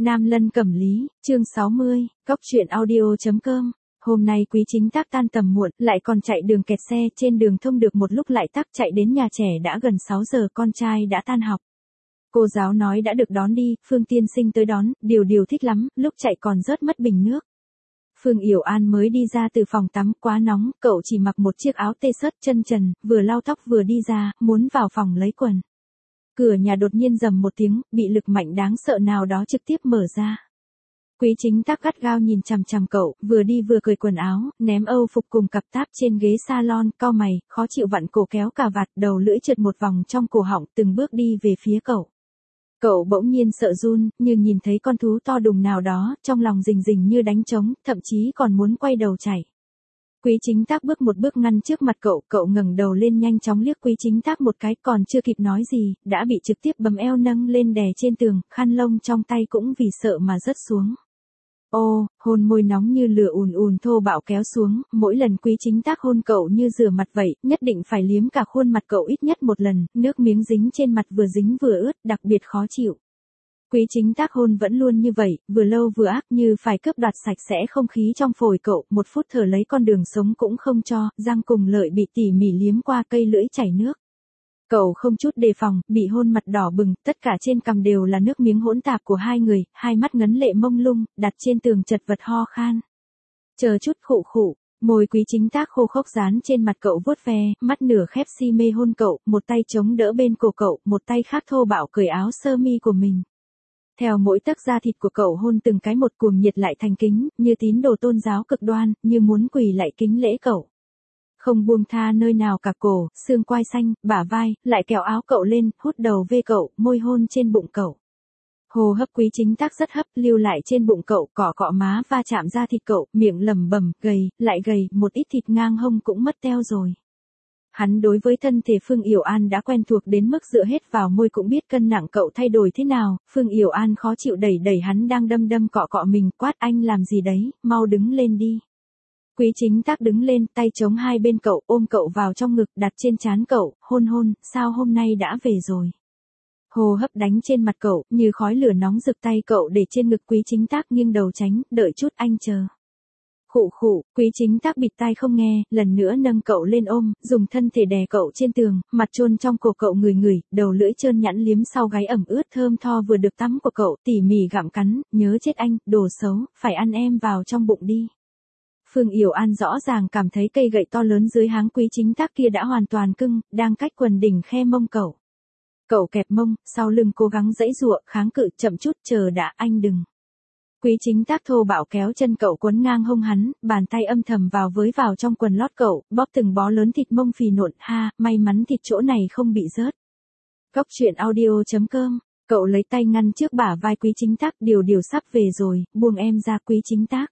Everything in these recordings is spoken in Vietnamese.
Nam Lân Cẩm Lý, chương 60, Cóc truyện audio.com. Hôm nay Quý Chính Tác tan tầm muộn, lại còn chạy đường kẹt xe, trên đường thông được một lúc lại tắc, chạy đến nhà trẻ đã gần 6 giờ, con trai đã tan học. Cô giáo nói đã được đón đi, Phương tiên sinh tới đón, Điều thích lắm, lúc chạy còn rớt mất bình nước. Phương Yểu An mới đi ra từ phòng tắm, quá nóng, cậu chỉ mặc một chiếc áo t-shirt chân trần, vừa lau tóc vừa đi ra, muốn vào phòng lấy quần. Cửa nhà đột nhiên rầm một tiếng, bị lực mạnh đáng sợ nào đó trực tiếp mở ra. Quý Chính Tác gắt gao nhìn chằm chằm cậu, vừa đi vừa cởi quần áo, ném âu phục cùng cặp táp trên ghế salon, cau mày, khó chịu vặn cổ kéo cà vạt, đầu lưỡi trượt một vòng trong cổ họng, từng bước đi về phía cậu. Cậu bỗng nhiên sợ run, như nhìn thấy con thú to đùng nào đó, trong lòng rình rình như đánh trống, thậm chí còn muốn quay đầu chạy. Quý Chính Tác bước một bước ngăn trước mặt cậu ngẩng đầu lên nhanh chóng liếc Quý Chính Tác một cái, còn chưa kịp nói gì, đã bị trực tiếp bấm eo nâng lên đè trên tường, khăn lông trong tay cũng vì sợ mà rớt xuống. Ô, hôn môi nóng như lửa ùn thô bạo kéo xuống, mỗi lần Quý Chính Tác hôn cậu như rửa mặt vậy, nhất định phải liếm cả khuôn mặt cậu ít nhất một lần, nước miếng dính trên mặt vừa dính vừa ướt, đặc biệt khó chịu. Quý Chính Tác hôn vẫn luôn như vậy, vừa lâu vừa ác, như phải cướp đoạt sạch sẽ không khí trong phổi cậu, một phút thở lấy con đường sống cũng không cho, răng cùng lợi bị tỉ mỉ liếm qua, cây lưỡi chảy nước. Cậu không chút đề phòng, bị hôn mặt đỏ bừng, tất cả trên cằm đều là nước miếng hỗn tạp của hai người, hai mắt ngấn lệ mông lung, đặt trên tường chật vật ho khan. Chờ chút khụ, môi Quý Chính Tác khô khốc dán trên mặt cậu vuốt ve, mắt nửa khép si mê hôn cậu, một tay chống đỡ bên cổ cậu, một tay khác thô bạo cởi áo sơ mi của mình. Theo mỗi tấc da thịt của cậu hôn từng cái một, cuồng nhiệt lại thành kính, như tín đồ tôn giáo cực đoan, như muốn quỳ lại kính lễ cậu. Không buông tha nơi nào cả, cổ, xương quai xanh, bả vai, lại kéo áo cậu lên, hút đầu về cậu, môi hôn trên bụng cậu. Hô hấp Quý Chính Tác rất hấp, lưu lại trên bụng cậu, cọ má va chạm da thịt cậu, miệng lẩm bẩm, gầy, lại gầy, một ít thịt ngang hông cũng mất teo rồi. Hắn đối với thân thể Phương Yểu An đã quen thuộc đến mức dựa hết vào môi cũng biết cân nặng cậu thay đổi thế nào. Phương Yểu An khó chịu đẩy hắn đang đâm cọ mình, quát: anh làm gì đấy, mau đứng lên đi. Quý Chính Tác đứng lên, tay chống hai bên cậu, ôm cậu vào trong ngực, đặt trên trán cậu, hôn, sao hôm nay đã về rồi. Hô hấp đánh trên mặt cậu, như khói lửa nóng rực, tay cậu để trên ngực Quý Chính Tác, nghiêng đầu tránh, đợi chút anh chờ. Khụ, Quý Chính Tác bịt tai không nghe, lần nữa nâng cậu lên ôm, dùng thân thể đè cậu trên tường, mặt chôn trong cổ cậu, ngửi, đầu lưỡi trơn nhẵn liếm sau gáy ẩm ướt thơm tho vừa được tắm của cậu, tỉ mỉ gặm cắn, nhớ chết anh, đồ xấu, phải ăn em vào trong bụng đi. Phương Yểu An rõ ràng cảm thấy cây gậy to lớn dưới háng Quý Chính Tác kia đã hoàn toàn cưng, đang cách quần đỉnh khe mông cậu. Cậu kẹp mông, sau lưng cố gắng giãy giụa, kháng cự, chậm chút, chờ đã, anh đừng. Quý Chính Tác thô bạo kéo chân cậu quấn ngang hông hắn, bàn tay âm thầm vào trong quần lót cậu, bóp từng bó lớn thịt mông phì nộn, may mắn thịt chỗ này không bị rớt. Cóc truyện audio.com. Cậu lấy tay ngăn trước bả vai Quý Chính Tác, điều sắp về rồi, buông em ra Quý Chính Tác.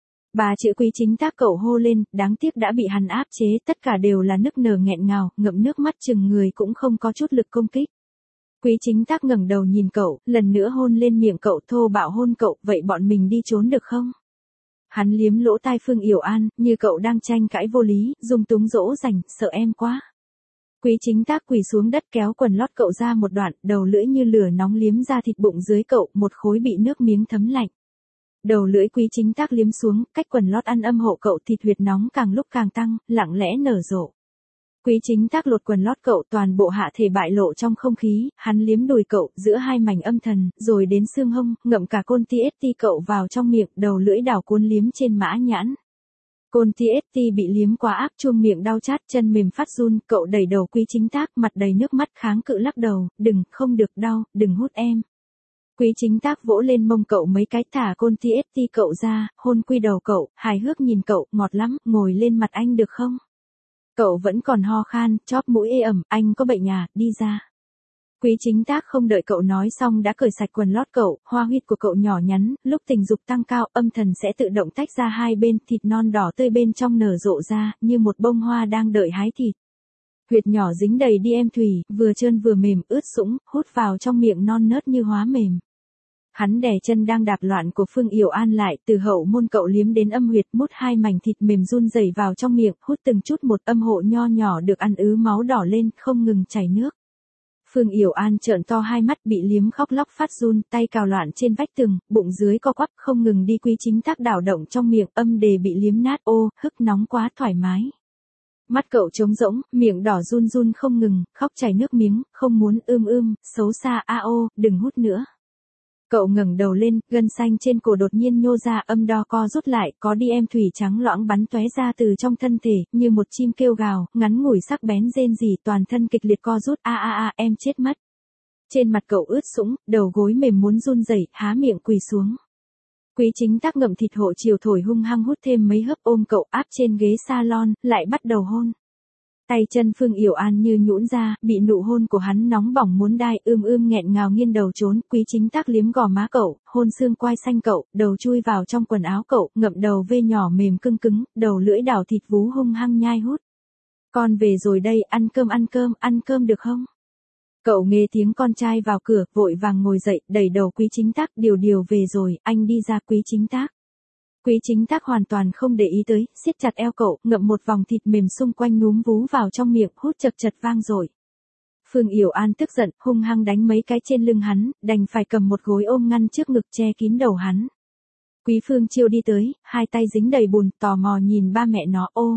Ba chữ Quý Chính Tác cậu hô lên, đáng tiếc đã bị hắn áp chế, tất cả đều là nức nở nghẹn ngào, ngậm nước mắt chừng người cũng không có chút lực công kích. Quý Chính Tác ngẩng đầu nhìn cậu, lần nữa hôn lên miệng cậu, thô bạo hôn cậu, vậy bọn mình đi trốn được không? Hắn liếm lỗ tai Phương Yểu An, như cậu đang tranh cãi vô lý, dung túng dỗ dành, sợ em quá. Quý Chính Tác quỳ xuống đất kéo quần lót cậu ra một đoạn, đầu lưỡi như lửa nóng liếm ra thịt bụng dưới cậu, một khối bị nước miếng thấm lạnh. Đầu lưỡi Quý Chính Tác liếm xuống, cách quần lót ăn âm hộ cậu, thịt huyệt nóng càng lúc càng tăng, lặng lẽ nở rộ. Quý Chính Tác lột quần lót cậu, toàn bộ hạ thể bại lộ trong không khí, hắn liếm đùi cậu, giữa hai mảnh âm thần, rồi đến xương hông, ngậm cả côn TST cậu vào trong miệng, đầu lưỡi đảo cuốn liếm trên mã nhãn. Côn TST bị liếm quá áp, chuông miệng đau chát, chân mềm phát run, cậu đẩy đầu Quý Chính Tác, mặt đầy nước mắt, kháng cự lắc đầu, không được đau, đừng hút em. Quý Chính Tác vỗ lên mông cậu mấy cái, thả côn TST cậu ra, hôn quy đầu cậu, hài hước nhìn cậu, ngọt lắm, ngồi lên mặt anh được không? Cậu vẫn còn ho khan, chóp mũi ê ẩm, anh có bệnh à, đi ra. Quý Chính Tác không đợi cậu nói xong đã cởi sạch quần lót cậu, hoa huyệt của cậu nhỏ nhắn, lúc tình dục tăng cao, âm thần sẽ tự động tách ra hai bên, thịt non đỏ tươi bên trong nở rộ ra, như một bông hoa đang đợi hái thịt. Huyệt nhỏ dính đầy đi em thủy, vừa trơn vừa mềm, ướt sũng, hút vào trong miệng non nớt như hóa mềm. Hắn đè chân đang đạp loạn của Phương Yểu An lại, từ hậu môn cậu liếm đến âm huyệt, mút hai mảnh thịt mềm run rẩy vào trong miệng, hút từng chút một, âm hộ nho nhỏ được ăn ứ máu đỏ lên, không ngừng chảy nước. Phương Yểu An trợn to hai mắt bị liếm khóc lóc phát run, tay cào loạn trên vách tường, bụng dưới co quắp không ngừng đi. Quý Chính Tác đảo động trong miệng, âm đề bị liếm nát, ô, hức nóng quá thoải mái. Mắt cậu trống rỗng, miệng đỏ run run không ngừng, khóc chảy nước miếng, không muốn, xấu xa, ô, đừng hút nữa. Cậu ngẩng đầu lên, gân xanh trên cổ đột nhiên nhô ra, âm đo co rút lại, có đi em thủy trắng loãng bắn tóe ra từ trong thân thể, như một chim kêu gào, ngắn ngủi sắc bén rên rỉ, toàn thân kịch liệt co rút, em chết mất. Trên mặt cậu ướt sũng, đầu gối mềm muốn run rẩy, há miệng quỳ xuống. Quý Chính Tác ngậm thịt hộ chiều thổi hung hăng hút thêm mấy hớp, ôm cậu áp trên ghế salon, lại bắt đầu hôn. Tay chân Phương Yểu An như nhũn ra, bị nụ hôn của hắn nóng bỏng muốn đai, nghẹn ngào nghiêng đầu trốn. Quý Chính Tác liếm gò má cậu, hôn xương quai xanh cậu, đầu chui vào trong quần áo cậu, ngậm đầu vê nhỏ mềm cưng cứng, đầu lưỡi đảo thịt vú hung hăng nhai hút. Con về rồi đây, ăn cơm được không? Cậu nghe tiếng con trai vào cửa, vội vàng ngồi dậy, đẩy đầu Quý Chính Tác, điều về rồi, anh đi ra. Quý Chính Tác. Quý Chính Tác hoàn toàn không để ý tới, siết chặt eo cậu, ngậm một vòng thịt mềm xung quanh núm vú vào trong miệng, hút chật chật vang rồi. Phương Yểu An tức giận, hung hăng đánh mấy cái trên lưng hắn, đành phải cầm một gối ôm ngăn trước ngực che kín đầu hắn. Quý Phương Chiêu đi tới, hai tay dính đầy bùn, tò mò nhìn ba mẹ nó, ô.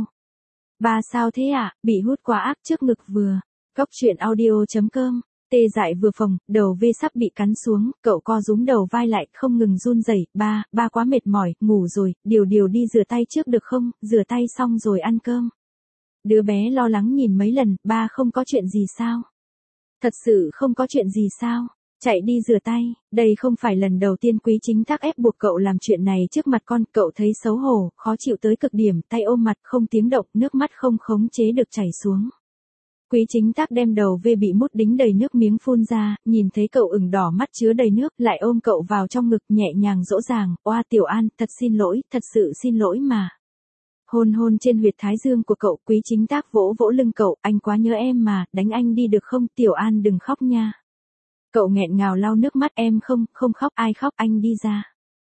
Ba sao thế ạ, bị hút quá ác trước ngực vừa. Cóc truyện audio.com. Tê dại vừa phồng, đầu vê sắp bị cắn xuống, cậu co rúm đầu vai lại, không ngừng run rẩy. Ba quá mệt mỏi, ngủ rồi, điều đi rửa tay trước được không, rửa tay xong rồi ăn cơm. Đứa bé lo lắng nhìn mấy lần, ba không có chuyện gì sao? Thật sự không có chuyện gì sao? Chạy đi rửa tay, đây không phải lần đầu tiên Quý Chính Tác ép buộc cậu làm chuyện này trước mặt con, cậu thấy xấu hổ, khó chịu tới cực điểm, tay ôm mặt không tiếng động, nước mắt không khống chế được chảy xuống. Quý Chính Tác đem đầu vê bị mút đính đầy nước miếng phun ra, nhìn thấy cậu ửng đỏ mắt chứa đầy nước, lại ôm cậu vào trong ngực nhẹ nhàng dỗ dàng, oa Tiểu An, thật xin lỗi, thật sự xin lỗi mà. Hôn trên huyệt thái dương của cậu, Quý Chính Tác vỗ vỗ lưng cậu, anh quá nhớ em mà, đánh anh đi được không, Tiểu An đừng khóc nha. Cậu nghẹn ngào lau nước mắt, em không khóc, ai khóc, anh đi ra.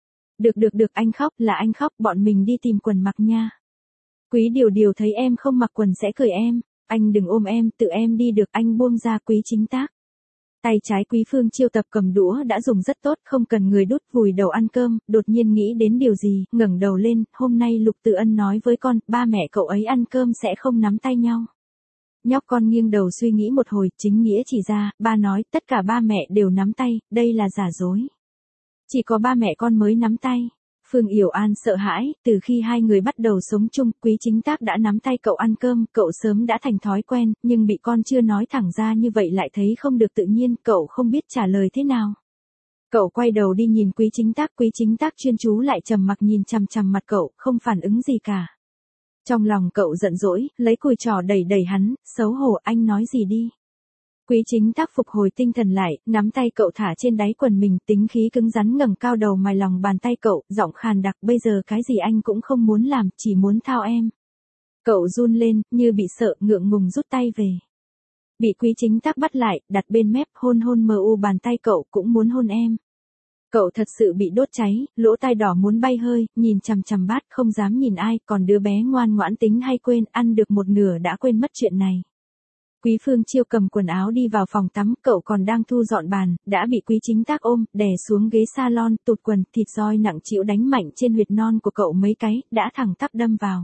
Được, anh khóc, là anh khóc, bọn mình đi tìm quần mặc nha. Quý Điều thấy em không mặc quần sẽ cười em. Anh đừng ôm em, tự em đi được, anh buông ra. Quý Chính Tác. Tay trái Quý Phương Chiêu tập cầm đũa đã dùng rất tốt, không cần người đút, vùi đầu ăn cơm, đột nhiên nghĩ đến điều gì, ngẩng đầu lên, hôm nay Lục Tự Ân nói với con, ba mẹ cậu ấy ăn cơm sẽ không nắm tay nhau. Nhóc con nghiêng đầu suy nghĩ một hồi, chính nghĩa chỉ ra, ba nói, tất cả ba mẹ đều nắm tay, đây là giả dối. Chỉ có ba mẹ con mới nắm tay. Phương Yểu An sợ hãi, từ khi hai người bắt đầu sống chung, Quý Chính Tác đã nắm tay cậu ăn cơm, cậu sớm đã thành thói quen, nhưng bị con chưa nói thẳng ra như vậy lại thấy không được tự nhiên, cậu không biết trả lời thế nào. Cậu quay đầu đi nhìn Quý Chính Tác chuyên chú lại trầm mặc nhìn chằm chằm mặt cậu, không phản ứng gì cả. Trong lòng cậu giận dỗi, lấy cùi trò đẩy hắn, xấu hổ, anh nói gì đi. Quý Chính Tác phục hồi tinh thần lại, nắm tay cậu thả trên đáy quần mình, tính khí cứng rắn ngẩng cao đầu mài lòng bàn tay cậu, giọng khàn đặc, bây giờ cái gì anh cũng không muốn làm, chỉ muốn thao em. Cậu run lên, như bị sợ, ngượng ngùng rút tay về. Bị Quý Chính Tác bắt lại, đặt bên mép, hôn mờ u bàn tay cậu, cũng muốn hôn em. Cậu thật sự bị đốt cháy, lỗ tai đỏ muốn bay hơi, nhìn chằm chằm bát, không dám nhìn ai, còn đứa bé ngoan ngoãn tính hay quên, ăn được một nửa đã quên mất chuyện này. Quý Phương Chiêu cầm quần áo đi vào phòng tắm, cậu còn đang thu dọn bàn, đã bị Quý Chính Tác ôm, đè xuống ghế salon, tụt quần, thịt roi nặng trĩu đánh mạnh trên huyệt non của cậu mấy cái, đã thẳng tắp đâm vào.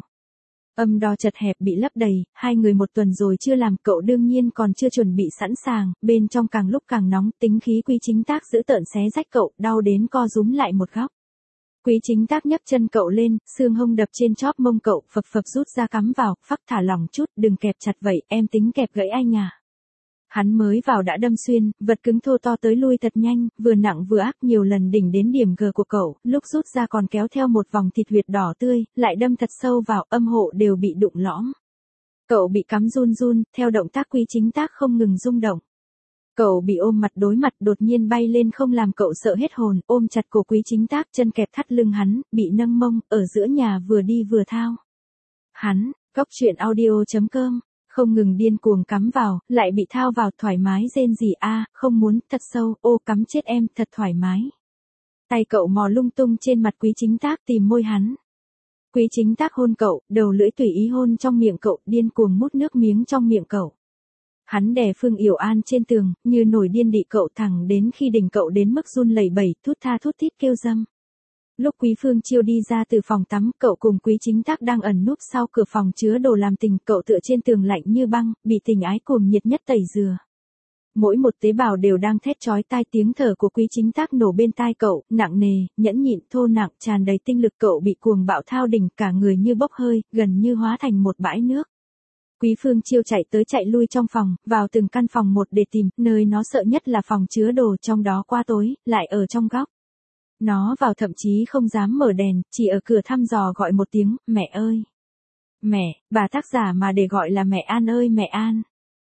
Âm đo chật hẹp bị lấp đầy, hai người một tuần rồi chưa làm, cậu đương nhiên còn chưa chuẩn bị sẵn sàng, bên trong càng lúc càng nóng, tính khí Quý Chính Tác giữ tợn xé rách cậu, đau đến co rúm lại một góc. Quý Chính Tác nhấc chân cậu lên, xương hông đập trên chóp mông cậu, phập rút ra cắm vào, phắc thả lỏng chút, đừng kẹp chặt vậy, em tính kẹp gãy anh à. Hắn mới vào đã đâm xuyên, vật cứng thô to tới lui thật nhanh, vừa nặng vừa ác, nhiều lần đỉnh đến điểm G của cậu, lúc rút ra còn kéo theo một vòng thịt huyệt đỏ tươi, lại đâm thật sâu vào, âm hộ đều bị đụng lõm. Cậu bị cắm run, theo động tác Quý Chính Tác không ngừng rung động. Cậu bị ôm mặt đối mặt đột nhiên bay lên không làm cậu sợ hết hồn, ôm chặt cổ Quý Chính Tác, chân kẹp thắt lưng hắn, bị nâng mông, ở giữa nhà vừa đi vừa thao. Hắn, Cóc truyện audio.com, không ngừng điên cuồng cắm vào, lại bị thao vào, thoải mái rên rỉ, không muốn, thật sâu, ô cắm chết em, thật thoải mái. Tay cậu mò lung tung trên mặt Quý Chính Tác tìm môi hắn. Quý Chính Tác hôn cậu, đầu lưỡi tùy ý hôn trong miệng cậu, điên cuồng mút nước miếng trong miệng cậu. Hắn đè Phương Yểu An trên tường, như nổi điên đị cậu thẳng đến khi đỉnh cậu đến mức run lẩy bẩy, thút tha thút thít kêu dâm. Lúc Quý Phương Chiêu đi ra từ phòng tắm, cậu cùng Quý Chính Tác đang ẩn núp sau cửa phòng chứa đồ làm tình, cậu tựa trên tường lạnh như băng, bị tình ái cuồng nhiệt nhất tẩy rửa. Mỗi một tế bào đều đang thét chói tai, tiếng thở của Quý Chính Tác nổ bên tai cậu, nặng nề, nhẫn nhịn, thô nặng, tràn đầy tinh lực, cậu bị cuồng bạo thao đỉnh, cả người như bốc hơi, gần như hóa thành một bãi nước. Quý Phương Chiêu chạy tới chạy lui trong phòng, vào từng căn phòng một để tìm, nơi nó sợ nhất là phòng chứa đồ, trong đó qua tối, lại ở trong góc. Nó vào thậm chí không dám mở đèn, chỉ ở cửa thăm dò gọi một tiếng, mẹ ơi. Mẹ, bà tác giả mà để gọi là mẹ An ơi mẹ An.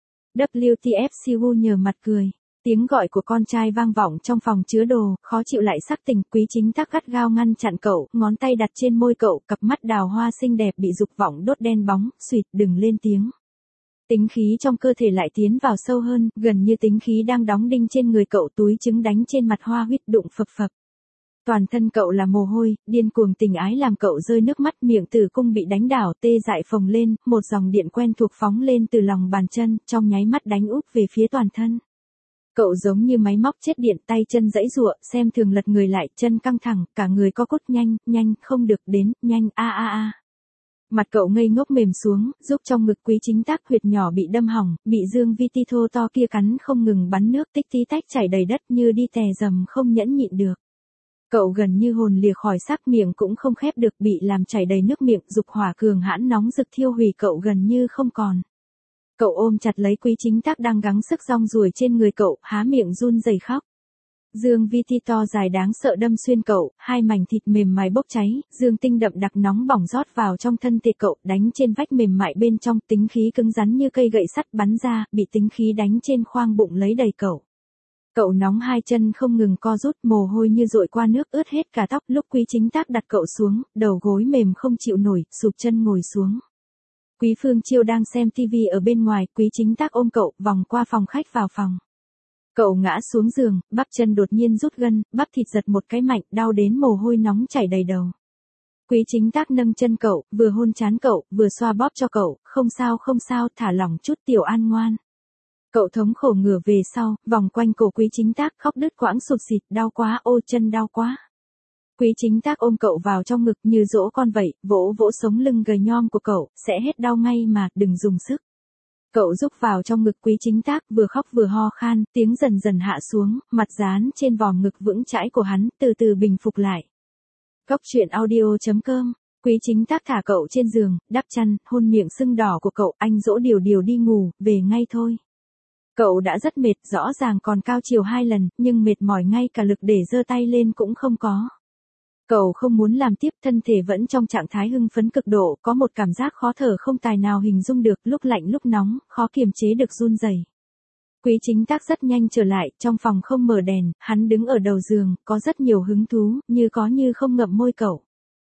WTF Siwu nhờ mặt cười. Tiếng gọi của con trai vang vọng trong phòng chứa đồ, khó chịu lại sắc tình. Quý Chính Tác gắt gao ngăn chặn cậu, ngón tay đặt trên môi cậu, cặp mắt đào hoa xinh đẹp bị dục vọng đốt đen bóng, suýt đừng lên tiếng. Tính khí trong cơ thể lại tiến vào sâu hơn, gần như tính khí đang đóng đinh trên người cậu, túi trứng đánh trên mặt hoa huyết đụng phập phập. Toàn thân cậu là mồ hôi, điên cuồng tình ái làm cậu rơi nước mắt, miệng tử cung bị đánh đảo, tê dại phồng lên, một dòng điện quen thuộc phóng lên từ lòng bàn chân, trong nháy mắt đánh úp về phía toàn thân. Cậu giống như máy móc chết điện, tay chân giãy giụa, xem thường lật người lại, chân căng thẳng, cả người co cốt, nhanh, không được đến, nhanh, a. Mặt cậu ngây ngốc mềm xuống, giúp trong ngực Quý Chính Tác, huyệt nhỏ bị đâm hỏng, bị dương vi ti thô to kia cắn không ngừng bắn nước, tích tí tách chảy đầy đất như đi tè dầm không nhẫn nhịn được. Cậu gần như hồn lìa khỏi xác, miệng cũng không khép được, bị làm chảy đầy nước miệng, dục hỏa cường hãn nóng rực thiêu hủy cậu gần như không còn. Cậu ôm chặt lấy Quý Chính Tác đang gắng sức rong ruổi trên người cậu, há miệng run rẩy khóc. Dương vi ti to dài đáng sợ đâm xuyên cậu, hai mảnh thịt mềm mại bốc cháy, dương tinh đậm đặc nóng bỏng rót vào trong thân thể cậu, đánh trên vách mềm mại bên trong, tính khí cứng rắn như cây gậy sắt bắn ra, bị tính khí đánh trên khoang bụng lấy đầy cậu. Cậu nóng hai chân không ngừng co rút, mồ hôi như dội qua nước ướt hết cả tóc. Lúc Quý Chính Tác đặt cậu xuống, đầu gối mềm không chịu nổi, sụp chân ngồi xuống. Quý Phương Chiêu đang xem tivi ở bên ngoài, Quý Chính Tác ôm cậu, vòng qua phòng khách vào phòng. Cậu ngã xuống giường, bắp chân đột nhiên rút gân, bắp thịt giật một cái mạnh, đau đến mồ hôi nóng chảy đầy đầu. Quý Chính Tác nâng chân cậu, vừa hôn trán cậu, vừa xoa bóp cho cậu, không sao, thả lỏng chút Tiểu An ngoan. Cậu thống khổ ngửa về sau, vòng quanh cổ Quý Chính Tác, khóc đứt quãng sụt sịt, đau quá, ô chân đau quá. Quý Chính Tác ôm cậu vào trong ngực như dỗ con vậy, vỗ vỗ sống lưng gầy nhom của cậu, sẽ hết đau ngay mà, đừng dùng sức. Cậu rúc vào trong ngực Quý Chính Tác, vừa khóc vừa ho khan, tiếng dần dần hạ xuống, mặt dán trên vòm ngực vững chãi của hắn, từ từ bình phục lại. Góc truyện audio.com. Quý Chính Tác thả cậu trên giường, đắp chăn, hôn miệng sưng đỏ của cậu, anh dỗ điều đi ngủ, về ngay thôi. Cậu đã rất mệt, rõ ràng còn cao chiều 2 lần, nhưng mệt mỏi ngay cả lực để giơ tay lên cũng không có. Cậu không muốn làm tiếp, thân thể vẫn trong trạng thái hưng phấn cực độ, có một cảm giác khó thở không tài nào hình dung được, lúc lạnh lúc nóng, khó kiềm chế được run rẩy. Quý Chính Tác rất nhanh trở lại, trong phòng không mở đèn, hắn đứng ở đầu giường, có rất nhiều hứng thú, như có như không ngậm môi cậu.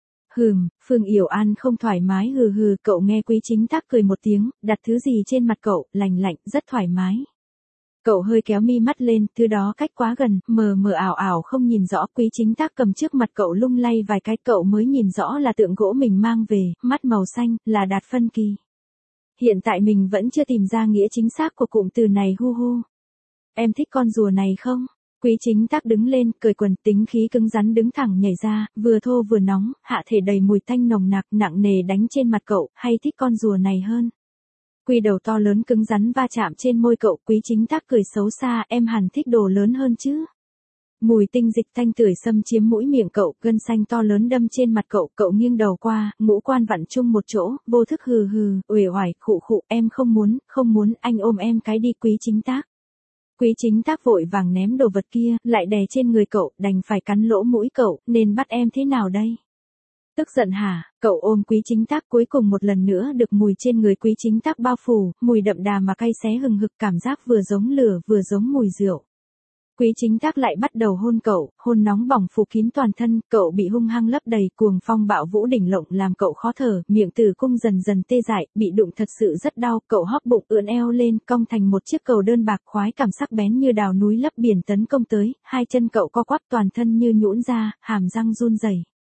Phương Yểu An không thoải mái hừ, cậu nghe Quý Chính Tác cười một tiếng, đặt thứ gì trên mặt cậu, lạnh, rất thoải mái. Cậu hơi kéo mi mắt lên, thứ đó cách quá gần, mờ ảo không nhìn rõ. Quý Chính Tác cầm trước mặt cậu lung lay vài cái, cậu mới nhìn rõ là tượng gỗ mình mang về, mắt màu xanh, là Đạt Phân Kỳ. Hiện tại mình vẫn chưa tìm ra nghĩa chính xác của cụm từ này hu. Em thích con rùa này không? Quý Chính Tác đứng lên, cởi quần, tính khí cứng rắn đứng thẳng nhảy ra, vừa thô vừa nóng, hạ thể đầy mùi tanh nồng nặc, nặng nề đánh trên mặt cậu, hay thích con rùa này hơn? Quy đầu to lớn cứng rắn va chạm trên môi cậu, Quý Chính Tác cười xấu xa, em hẳn thích đồ lớn hơn chứ. Mùi tinh dịch thanh tưởi xâm chiếm mũi miệng cậu, gân xanh to lớn đâm trên mặt cậu, cậu nghiêng đầu qua, ngũ quan vặn chung một chỗ, vô thức hừ, uể oải, khụ, em không muốn, anh ôm em cái đi Quý Chính Tác. Quý Chính Tác vội vàng ném đồ vật kia, lại đè trên người cậu, đành phải cắn lỗ mũi cậu, nên bắt em thế nào đây? Tức giận hả? Cậu ôm Quý Chính Tác, cuối cùng một lần nữa được mùi trên người Quý Chính Tác bao phủ, mùi đậm đà mà cay xé hừng hực, cảm giác vừa giống lửa vừa giống mùi rượu. Quý Chính Tác lại bắt đầu hôn cậu, hôn nóng bỏng phủ kín toàn thân, cậu bị hung hăng lấp đầy, cuồng phong bạo vũ đỉnh lộng làm cậu khó thở, miệng tử cung dần dần tê dại, bị đụng thật sự rất đau, cậu hóp bụng ưỡn eo lên, cong thành một chiếc cầu đơn bạc, khoái cảm sắc bén như đào núi lấp biển tấn công tới, hai chân cậu co quắp, toàn thân như nhũn ra, hàm răng run rẩy.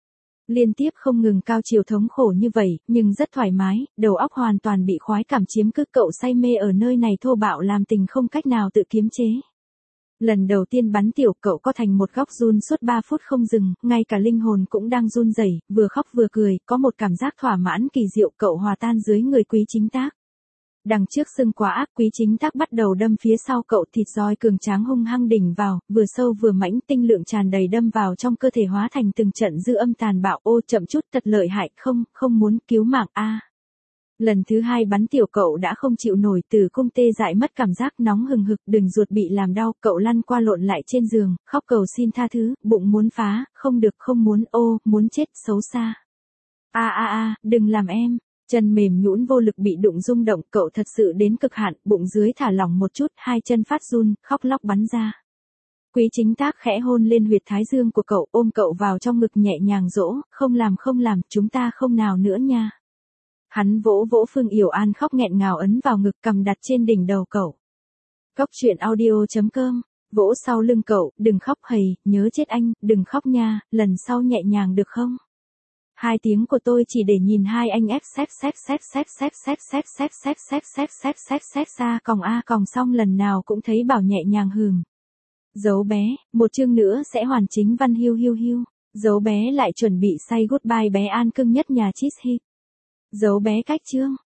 Liên tiếp không ngừng cao chiều thống khổ như vậy, nhưng rất thoải mái, đầu óc hoàn toàn bị khoái cảm chiếm cứ, cậu say mê ở nơi này thô bạo làm tình không cách nào tự kiềm chế. Lần đầu tiên bắn tiểu, cậu có thành một góc run suốt 3 phút không dừng, ngay cả linh hồn cũng đang run rẩy, vừa khóc vừa cười, có một cảm giác thỏa mãn kỳ diệu, cậu hòa tan dưới người Quý Chính Tác. Đằng trước sưng quá ác, Quý Chính Tác bắt đầu đâm phía sau cậu, thịt roi cường tráng hung hăng đỉnh vào, vừa sâu vừa mãnh, tinh lượng tràn đầy đâm vào trong cơ thể hóa thành từng trận dư âm tàn bạo. Ô chậm chút, thật lợi hại, không muốn cứu mạng a. Lần thứ 2 bắn tiểu, cậu đã không chịu nổi, tử cung tê dại, mất cảm giác, nóng hừng hực, đường ruột bị làm đau, cậu lăn qua lộn lại trên giường, khóc cầu xin tha thứ, bụng muốn phá, không được, không muốn, ô, muốn chết, xấu xa. Đừng làm em. Chân mềm nhũn vô lực bị đụng rung động, cậu thật sự đến cực hạn, bụng dưới thả lỏng một chút, hai chân phát run, khóc lóc bắn ra. Quý Chính Tác khẽ hôn lên huyệt thái dương của cậu, ôm cậu vào trong ngực nhẹ nhàng dỗ, không làm, chúng ta không nào nữa nha. Hắn vỗ vỗ Phương Yểu An khóc nghẹn ngào, ấn vào ngực, cầm đặt trên đỉnh đầu cậu. Cốc truyện audio.com, vỗ sau lưng cậu, đừng khóc hầy, nhớ chết anh, đừng khóc nha, lần sau nhẹ nhàng được không? 2 tiếng của tôi chỉ để nhìn hai anh xét ra còng a còng, xong lần nào cũng thấy bảo nhẹ nhàng hừm. Dấu bé, một chương nữa sẽ hoàn chính văn hiu. Dấu bé lại chuẩn bị say goodbye bé An cưng nhất nhà cheese hit. Dấu bé cách chương.